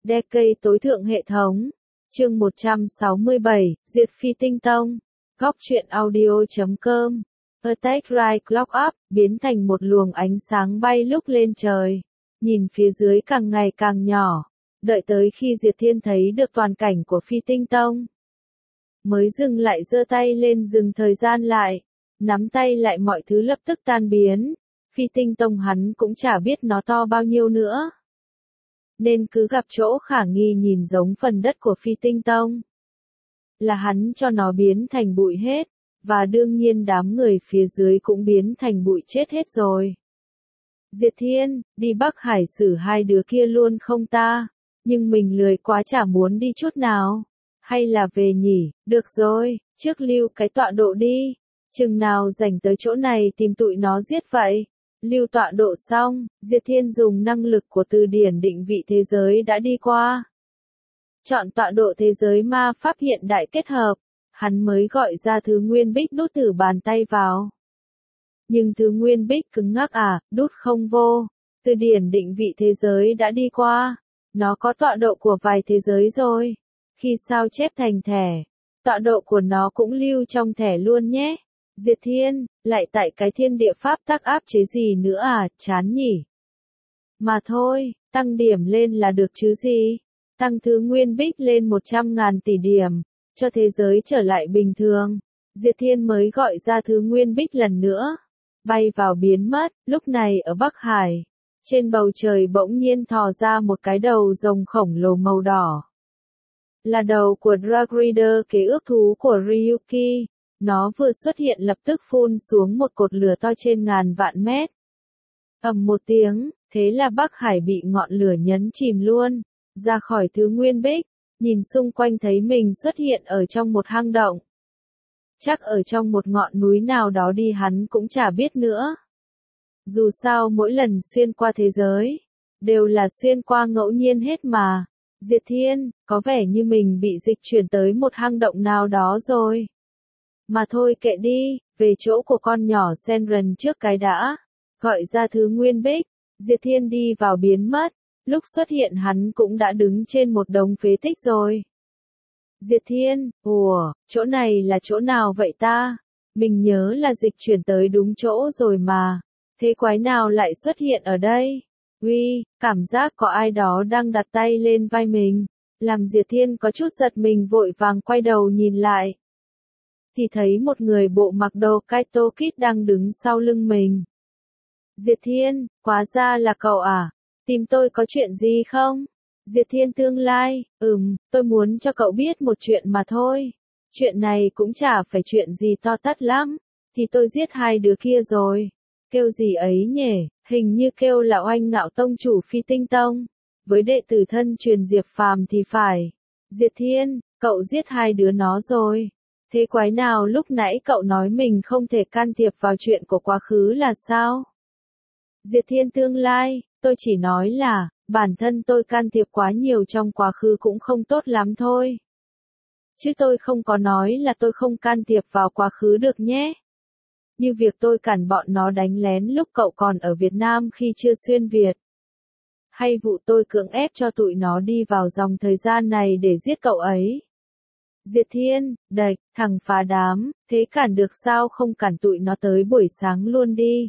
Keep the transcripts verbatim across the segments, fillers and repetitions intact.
Decade tối thượng hệ thống. Chương một trăm sáu mươi bảy, Diệt Phi Tinh Tông. Góc truyện audio chấm com. Attack Right Clock Up, biến thành một luồng ánh sáng bay lúc lên trời. Nhìn phía dưới càng ngày càng nhỏ. Đợi tới khi Diệt Thiên thấy được toàn cảnh của Phi Tinh Tông. Mới dừng lại giơ tay lên dừng thời gian lại. Nắm tay lại mọi thứ lập tức tan biến. Phi Tinh Tông hắn cũng chả biết nó to bao nhiêu nữa. Nên cứ gặp chỗ khả nghi nhìn giống phần đất của Phi Tinh Tông. Là hắn cho nó biến thành bụi hết, và đương nhiên đám người phía dưới cũng biến thành bụi chết hết rồi. Diệt Thiên, đi Bắc Hải xử hai đứa kia luôn không ta? Nhưng mình lười quá chả muốn đi chút nào. Hay là về nhỉ? Được rồi, trước lưu cái tọa độ đi. Chừng nào rảnh tới chỗ này tìm tụi nó giết vậy. Lưu tọa độ xong, Diệt Thiên dùng năng lực của từ điển định vị thế giới đã đi qua. Chọn tọa độ thế giới ma pháp hiện đại kết hợp, hắn mới gọi ra thứ nguyên bích đút thử bàn tay vào. Nhưng thứ nguyên bích cứng ngắc à, đút không vô. Từ điển định vị thế giới đã đi qua. Nó có tọa độ của vài thế giới rồi. Khi sao chép thành thẻ, tọa độ của nó cũng lưu trong thẻ luôn nhé. Diệt Thiên, lại tại cái thiên địa pháp tắc áp chế gì nữa à, chán nhỉ. Mà thôi, tăng điểm lên là được chứ gì. Tăng thứ nguyên bích lên một trăm ngàn tỷ điểm, cho thế giới trở lại bình thường. Diệt Thiên mới gọi ra thứ nguyên bích lần nữa. Bay vào biến mất, lúc này ở Bắc Hải. Trên bầu trời bỗng nhiên thò ra một cái đầu rồng khổng lồ màu đỏ. Là đầu của Dragrider, kế ước thú của Ryuki. Nó vừa xuất hiện lập tức phun xuống một cột lửa to trên ngàn vạn mét. Ầm một tiếng, thế là Bắc Hải bị ngọn lửa nhấn chìm luôn. Ra khỏi thứ nguyên bích, nhìn xung quanh thấy mình xuất hiện ở trong một hang động. Chắc ở trong một ngọn núi nào đó đi hắn cũng chả biết nữa. Dù sao mỗi lần xuyên qua thế giới, đều là xuyên qua ngẫu nhiên hết mà. Diệt Thiên, có vẻ như mình bị dịch chuyển tới một hang động nào đó rồi. Mà thôi kệ đi, về chỗ của con nhỏ Senran trước cái đã. Gọi ra thứ nguyên bích, Diệt Thiên đi vào biến mất. Lúc xuất hiện hắn cũng đã đứng trên một đống phế tích rồi. Diệt Thiên, ủa, chỗ này là chỗ nào vậy ta? Mình nhớ là dịch chuyển tới đúng chỗ rồi mà. Thế quái nào lại xuất hiện ở đây? Uy, cảm giác có ai đó đang đặt tay lên vai mình. Làm Diệt Thiên có chút giật mình vội vàng quay đầu nhìn lại. Thì thấy một người bộ mặc đồ Kaito Kid đang đứng sau lưng mình. Diệt Thiên, hóa ra là cậu à? Tìm tôi có chuyện gì không? Diệt Thiên tương lai, ừm, tôi muốn cho cậu biết một chuyện mà thôi. Chuyện này cũng chả phải chuyện gì to tát lắm. Thì tôi giết hai đứa kia rồi. Kêu gì ấy nhỉ, hình như kêu là Oanh Ngạo Tông chủ Phi Tinh Tông. Với đệ tử thân truyền Diệp Phàm thì phải. Diệt Thiên, cậu giết hai đứa nó rồi. Thế quái nào lúc nãy cậu nói mình không thể can thiệp vào chuyện của quá khứ là sao? Diệt Thiên tương lai, tôi chỉ nói là, bản thân tôi can thiệp quá nhiều trong quá khứ cũng không tốt lắm thôi. Chứ tôi không có nói là tôi không can thiệp vào quá khứ được nhé. Như việc tôi cản bọn nó đánh lén lúc cậu còn ở Việt Nam khi chưa xuyên Việt. Hay vụ tôi cưỡng ép cho tụi nó đi vào dòng thời gian này để giết cậu ấy. Diệt Thiên, đạch, thằng phá đám, thế cản được sao không cản tụi nó tới buổi sáng luôn đi.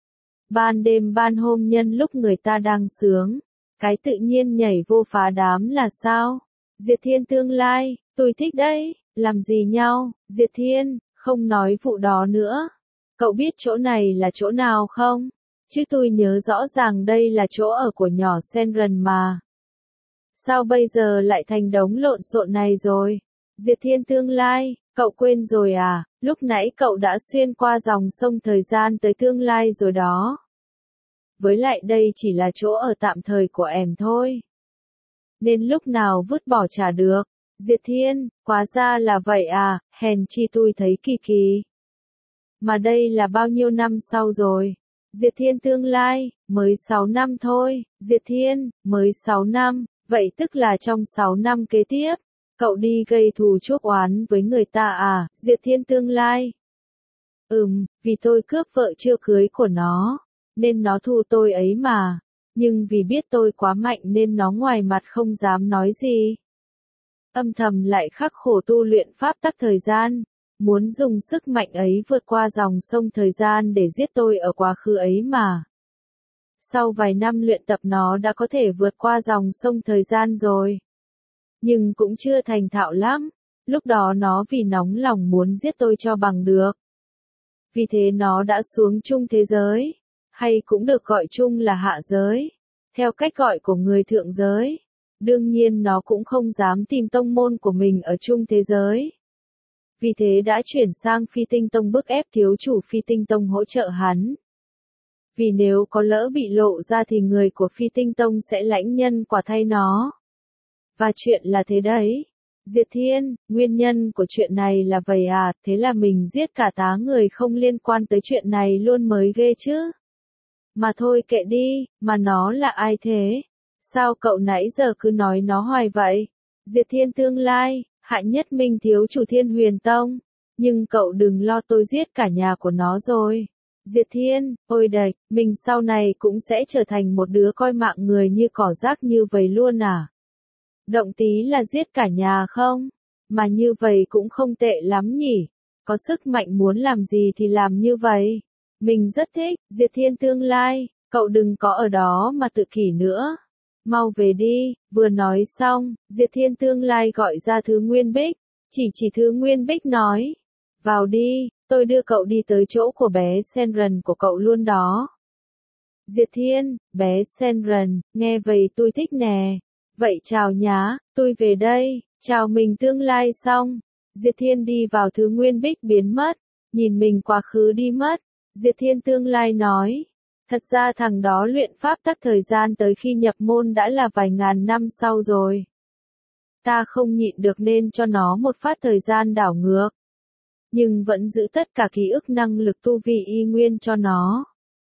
Ban đêm ban hôm nhân lúc người ta đang sướng, cái tự nhiên nhảy vô phá đám là sao? Diệt Thiên tương lai, tôi thích đấy, làm gì nhau? Diệt Thiên, không nói vụ đó nữa. Cậu biết chỗ này là chỗ nào không? Chứ tôi nhớ rõ ràng đây là chỗ ở của nhỏ Senran mà. Sao bây giờ lại thành đống lộn xộn này rồi? Diệt Thiên tương lai, cậu quên rồi à, lúc nãy cậu đã xuyên qua dòng sông thời gian tới tương lai rồi đó. Với lại đây chỉ là chỗ ở tạm thời của em thôi. Nên lúc nào vứt bỏ chả được. Diệt Thiên, hóa ra là vậy à, hèn chi tôi thấy kỳ kỳ. Mà đây là bao nhiêu năm sau rồi? Diệt Thiên tương lai, mới sáu năm thôi. Diệt Thiên, mới sáu năm, vậy tức là trong sáu năm kế tiếp. Cậu đi gây thù chuốc oán với người ta à, Diệt Thiên tương lai. Ừm, vì tôi cướp vợ chưa cưới của nó, nên nó thù tôi ấy mà. Nhưng vì biết tôi quá mạnh nên nó ngoài mặt không dám nói gì. Âm thầm lại khắc khổ tu luyện pháp tắc thời gian, muốn dùng sức mạnh ấy vượt qua dòng sông thời gian để giết tôi ở quá khứ ấy mà. Sau vài năm luyện tập nó đã có thể vượt qua dòng sông thời gian rồi. Nhưng cũng chưa thành thạo lắm, lúc đó nó vì nóng lòng muốn giết tôi cho bằng được. Vì thế nó đã xuống chung thế giới, hay cũng được gọi chung là hạ giới, theo cách gọi của người thượng giới. Đương nhiên nó cũng không dám tìm tông môn của mình ở chung thế giới. Vì thế đã chuyển sang Phi Tinh Tông bức ép thiếu chủ Phi Tinh Tông hỗ trợ hắn. Vì nếu có lỡ bị lộ ra thì người của Phi Tinh Tông sẽ lãnh nhân quả thay nó. Và chuyện là thế đấy. Diệt Thiên, nguyên nhân của chuyện này là vậy à, thế là mình giết cả tá người không liên quan tới chuyện này luôn mới ghê chứ. Mà thôi kệ đi, mà nó là ai thế? Sao cậu nãy giờ cứ nói nó hoài vậy? Diệt Thiên tương lai, Hạ Nhất Minh thiếu chủ Thiên Huyền Tông. Nhưng cậu đừng lo, tôi giết cả nhà của nó rồi. Diệt Thiên, ôi đệch, mình sau này cũng sẽ trở thành một đứa coi mạng người như cỏ rác như vậy luôn à? Động tí là giết cả nhà không? Mà như vậy cũng không tệ lắm nhỉ? Có sức mạnh muốn làm gì thì làm như vậy. Mình rất thích, Diệt Thiên tương lai, cậu đừng có ở đó mà tự kỷ nữa. Mau về đi, vừa nói xong, Diệt Thiên tương lai gọi ra Thứ Nguyên Bích, chỉ chỉ Thứ Nguyên Bích nói. Vào đi, tôi đưa cậu đi tới chỗ của bé Senran của cậu luôn đó. Diệt Thiên, bé Senran, nghe vậy tôi thích nè. Vậy chào nhá, tôi về đây, chào mình tương lai xong. Diệt Thiên đi vào Thứ Nguyên Bích biến mất, nhìn mình quá khứ đi mất. Diệt Thiên tương lai nói. Thật ra thằng đó luyện pháp tắc thời gian tới khi nhập môn đã là vài ngàn năm sau rồi. Ta không nhịn được nên cho nó một phát thời gian đảo ngược. Nhưng vẫn giữ tất cả ký ức năng lực tu vi y nguyên cho nó.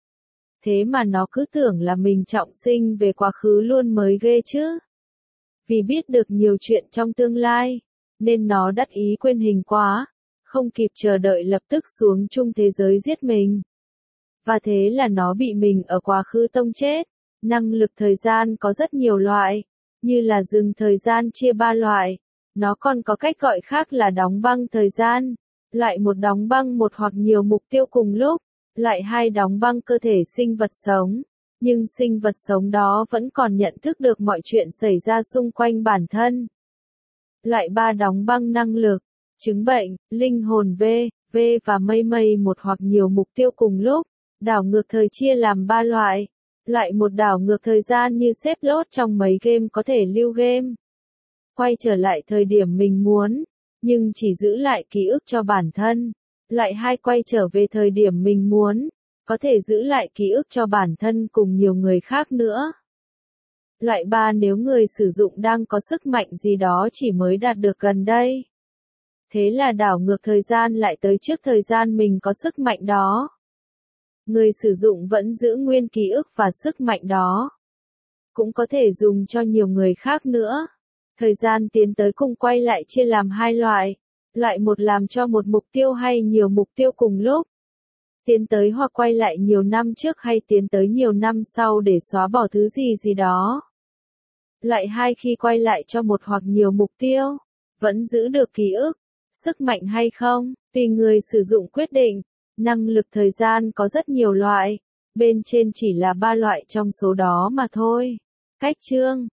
Thế mà nó cứ tưởng là mình trọng sinh về quá khứ luôn mới ghê chứ. Vì biết được nhiều chuyện trong tương lai, nên nó đắc ý quên hình quá, không kịp chờ đợi lập tức xuống chung thế giới giết mình. Và thế là nó bị mình ở quá khứ tông chết. Năng lực thời gian có rất nhiều loại, như là dừng thời gian chia ba loại. Nó còn có cách gọi khác là đóng băng thời gian. Loại một đóng băng một hoặc nhiều mục tiêu cùng lúc. Loại hai đóng băng cơ thể sinh vật sống. Nhưng sinh vật sống đó vẫn còn nhận thức được mọi chuyện xảy ra xung quanh bản thân. Loại ba đóng băng năng lực, chứng bệnh, linh hồn V, V và mây mây một hoặc nhiều mục tiêu cùng lúc. Đảo ngược thời chia làm ba loại. Loại một đảo ngược thời gian như xếp lốt trong mấy game có thể lưu game. Quay trở lại thời điểm mình muốn, nhưng chỉ giữ lại ký ức cho bản thân. Loại hai quay trở về thời điểm mình muốn, có thể giữ lại ký ức cho bản thân cùng nhiều người khác nữa. Loại ba nếu người sử dụng đang có sức mạnh gì đó chỉ mới đạt được gần đây. Thế là đảo ngược thời gian lại tới trước thời gian mình có sức mạnh đó. Người sử dụng vẫn giữ nguyên ký ức và sức mạnh đó. Cũng có thể dùng cho nhiều người khác nữa. Thời gian tiến tới cùng quay lại chia làm hai loại. Loại một làm cho một mục tiêu hay nhiều mục tiêu cùng lúc. Tiến tới hoặc quay lại nhiều năm trước hay tiến tới nhiều năm sau để xóa bỏ thứ gì gì đó. Loại hai khi quay lại cho một hoặc nhiều mục tiêu. Vẫn giữ được ký ức, sức mạnh hay không, tùy người sử dụng quyết định. Năng lực thời gian có rất nhiều loại, bên trên chỉ là ba loại trong số đó mà thôi. Cách chương